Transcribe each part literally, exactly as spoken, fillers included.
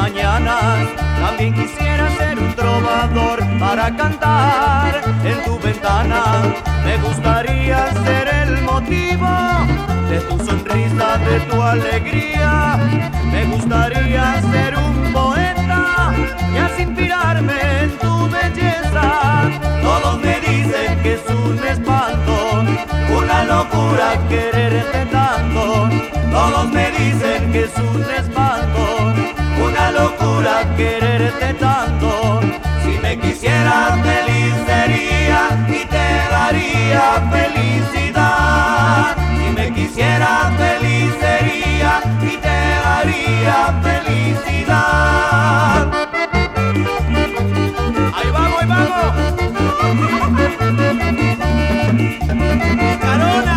mañanas. También quisiera ser un trovador para cantar en tu ventana. Me gustaría ser el motivo de tu sonrisa, de tu alegría. Me gustaría ser un poeta y así inspirarme en tu belleza. Todos me dicen que es un espanto, una locura quererte tanto. Todos me dicen que es un espanto, una locura quererte tanto. Si me quisieras feliz sería y te daría felicidad. Si me quisieras feliz sería y te daría felicidad. Ahí vamos, ahí vamos. ¡Carona!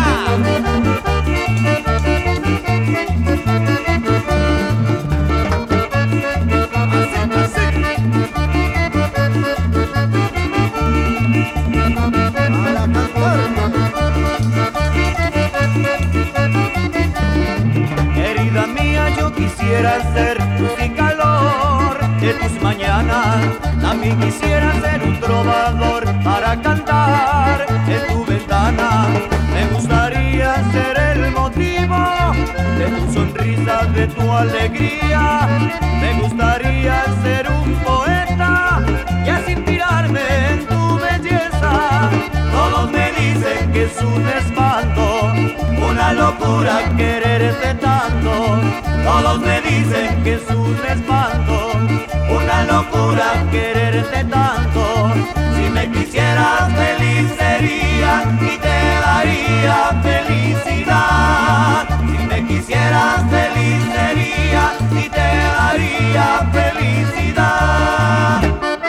Querida mía, yo quisiera ser luz y calor de tus mañanas. También quisiera ser un trovador para cantar en tu ventana. Me gustaría ser el motivo de tu sonrisa, de tu alegría. Me gustaría ser un poeta y así inspirarme en tu belleza. Todos me dicen que es un espanto, una locura quererte tanto. Todos me dicen que es un espanto, una locura quererte tanto. Si me quisieras feliz sería y te daría felicidad. Si me quisieras feliz sería y te daría felicidad.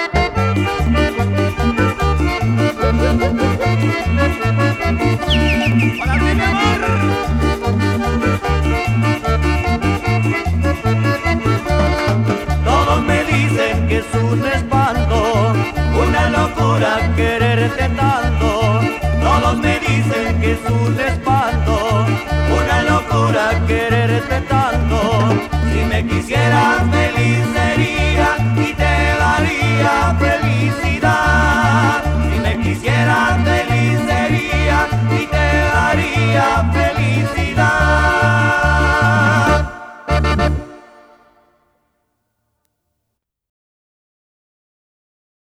¡Para ti, mi amor! Todos me dicen que es un espanto, una locura quererte tanto. Todos me dicen que es un espanto, una locura quererte tanto. Si me quisieras feliz sería y te daría felicidad. Si me quisieras feliz sería y te daría felicidad.